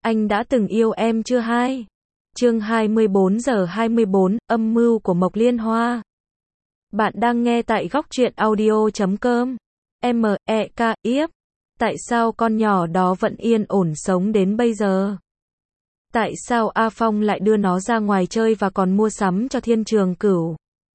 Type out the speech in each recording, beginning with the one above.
Anh đã từng yêu em chưa hai? Chương 24 giờ 24, âm mưu của Mộc Liên Hoa. Bạn đang nghe tại góc truyện audio.com. M.E.K. Yếp. Tại sao con nhỏ đó vẫn yên ổn sống đến bây giờ? Tại sao A Phong lại đưa nó ra ngoài chơi và còn mua sắm cho Thiên Trường Cửu?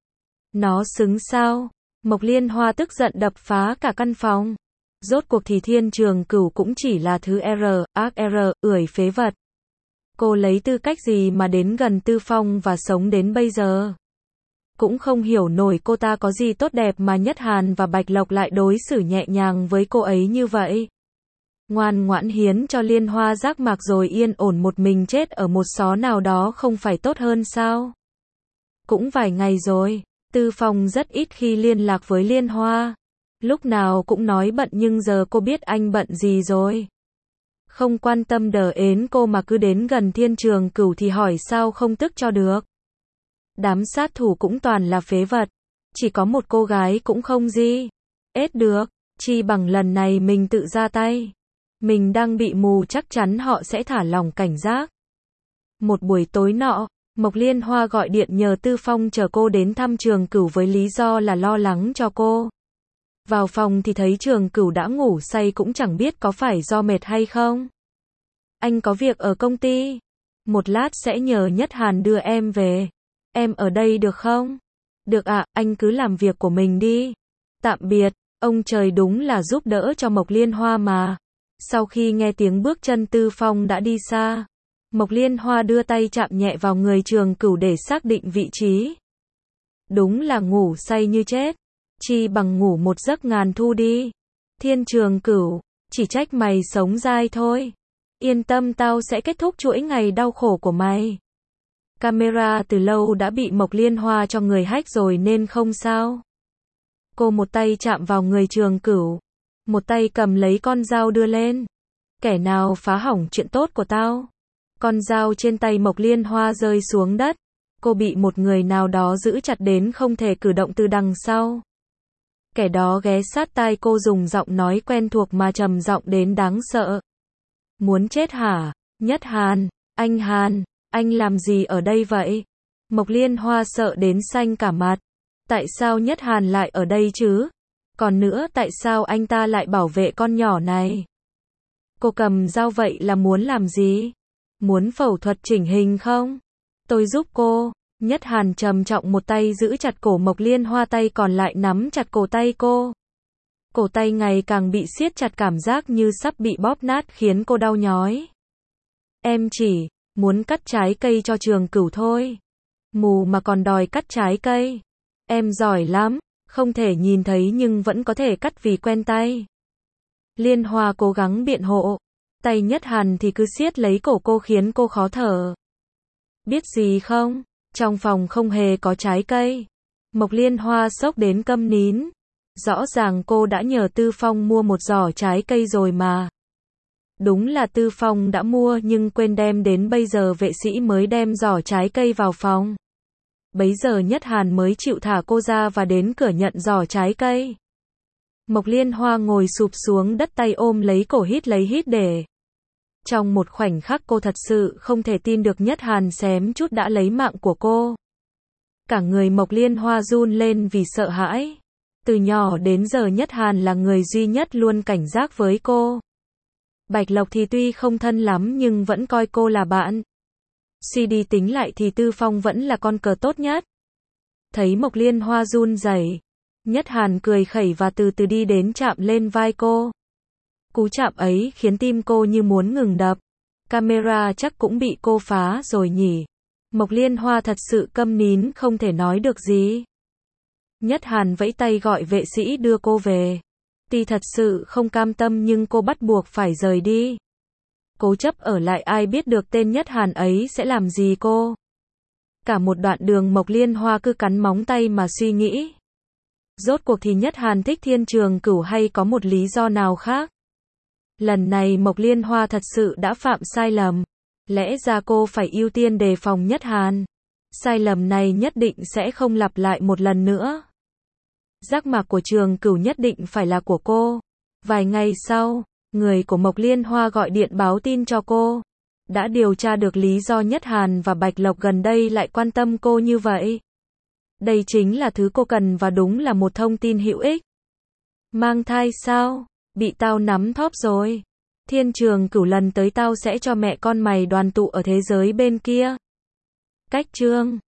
Nó xứng sao? Mộc Liên Hoa tức giận đập phá cả căn phòng. Rốt cuộc thì Thiên Trường Cửu cũng chỉ là thứ ác ưởi phế vật. Cô lấy tư cách gì mà đến gần Tư Phong và sống đến bây giờ? Cũng không hiểu nổi cô ta có gì tốt đẹp mà Nhất Hàn và Bạch Lộc lại đối xử nhẹ nhàng với cô ấy như vậy. Ngoan ngoãn hiến cho Liên Hoa giác mạc rồi yên ổn một mình chết ở một xó nào đó không phải tốt hơn sao? Cũng vài ngày rồi, Tư Phong rất ít khi liên lạc với Liên Hoa. Lúc nào cũng nói bận nhưng giờ cô biết anh bận gì rồi. Không quan tâm đờ ến cô mà cứ đến gần Thiên Trường Cửu thì hỏi sao không tức cho được. Đám sát thủ cũng toàn là phế vật. Chỉ có một cô gái cũng không gì ết được. Chi bằng lần này mình tự ra tay. Mình đang bị mù, chắc chắn họ sẽ thả lỏng cảnh giác. Một buổi tối nọ, Mộc Liên Hoa gọi điện nhờ Tư Phong chờ cô đến thăm Trường Cửu với lý do là lo lắng cho cô. Vào phòng thì thấy Trường Cửu đã ngủ say, cũng chẳng biết có phải do mệt hay không. Anh có việc ở công ty. Một lát sẽ nhờ Nhất Hàn đưa em về. Em ở đây được không? Được ạ, anh cứ làm việc của mình đi. Tạm biệt. Ông trời đúng là giúp đỡ cho Mộc Liên Hoa mà. Sau khi nghe tiếng bước chân Tư Phong đã đi xa, Mộc Liên Hoa đưa tay chạm nhẹ vào người Trường Cửu để xác định vị trí. Đúng là ngủ say như chết. Chi bằng ngủ một giấc ngàn thu đi. Thiên Trường Cửu, chỉ trách mày sống dai thôi. Yên tâm, tao sẽ kết thúc chuỗi ngày đau khổ của mày. Camera từ lâu đã bị Mộc Liên Hoa cho người hack rồi nên không sao. Cô một tay chạm vào người Trường Cửu, một tay cầm lấy con dao đưa lên. Kẻ nào phá hỏng chuyện tốt của tao? Con dao trên tay Mộc Liên Hoa rơi xuống đất. Cô bị một người nào đó giữ chặt đến không thể cử động từ đằng sau. Kẻ đó ghé sát tai cô dùng giọng nói quen thuộc mà trầm giọng đến đáng sợ. Muốn chết hả? Nhất Hàn, anh làm gì ở đây vậy? Mộc Liên Hoa sợ đến xanh cả mặt. Tại sao Nhất Hàn lại ở đây chứ? Còn nữa, tại sao anh ta lại bảo vệ con nhỏ này? Cô cầm dao vậy là muốn làm gì? Muốn phẫu thuật chỉnh hình không? Tôi giúp cô. Nhất Hàn trầm trọng một tay giữ chặt cổ Mộc Liên Hoa, tay còn lại nắm chặt cổ tay cô. Cổ tay ngày càng bị siết chặt, cảm giác như sắp bị bóp nát khiến cô đau nhói. Em chỉ muốn cắt trái cây cho Trường Cửu thôi. Mù mà còn đòi cắt trái cây. Em giỏi lắm, không thể nhìn thấy nhưng vẫn có thể cắt vì quen tay. Liên Hoa cố gắng biện hộ. Tay Nhất Hàn thì cứ siết lấy cổ cô khiến cô khó thở. Biết gì không? Trong phòng không hề có trái cây. Mộc Liên Hoa sốc đến câm nín. Rõ ràng cô đã nhờ Tư Phong mua một giỏ trái cây rồi mà. Đúng là Tư Phong đã mua nhưng quên đem đến, bây giờ vệ sĩ mới đem giỏ trái cây vào phòng. Bấy giờ Nhất Hàn mới chịu thả cô ra và đến cửa nhận giỏ trái cây. Mộc Liên Hoa ngồi sụp xuống đất, tay ôm lấy cổ, hít lấy hít để. Trong một khoảnh khắc cô thật sự không thể tin được Nhất Hàn xém chút đã lấy mạng của cô. Cả người Mộc Liên Hoa run lên vì sợ hãi. Từ nhỏ đến giờ Nhất Hàn là người duy nhất luôn cảnh giác với cô. Bạch Lộc thì tuy không thân lắm nhưng vẫn coi cô là bạn. Suy đi tính lại thì Tư Phong vẫn là con cờ tốt nhất. Thấy Mộc Liên Hoa run rẩy, Nhất Hàn cười khẩy và từ từ đi đến chạm lên vai cô. Cú chạm ấy khiến tim cô như muốn ngừng đập. Camera chắc cũng bị cô phá rồi nhỉ. Mộc Liên Hoa thật sự câm nín, không thể nói được gì. Nhất Hàn vẫy tay gọi vệ sĩ đưa cô về. Tuy thật sự không cam tâm nhưng cô bắt buộc phải rời đi. Cố chấp ở lại, ai biết được tên Nhất Hàn ấy sẽ làm gì cô. Cả một đoạn đường Mộc Liên Hoa cứ cắn móng tay mà suy nghĩ. Rốt cuộc thì Nhất Hàn thích Thiên Trường Cửu hay có một lý do nào khác? Lần này Mộc Liên Hoa thật sự đã phạm sai lầm. Lẽ ra cô phải ưu tiên đề phòng Nhất Hàn. Sai lầm này nhất định sẽ không lặp lại một lần nữa. Giác mạc của Trường Cửu nhất định phải là của cô. Vài ngày sau, người của Mộc Liên Hoa gọi điện báo tin cho cô. đã điều tra được lý do Nhất Hàn và Bạch Lộc gần đây lại quan tâm cô như vậy. Đây chính là thứ cô cần và đúng là một thông tin hữu ích. Mang thai sao? Bị tao nắm thóp rồi. Thiên Trường Cửu lần tới tao sẽ cho mẹ con mày đoàn tụ ở thế giới bên kia. Cách chương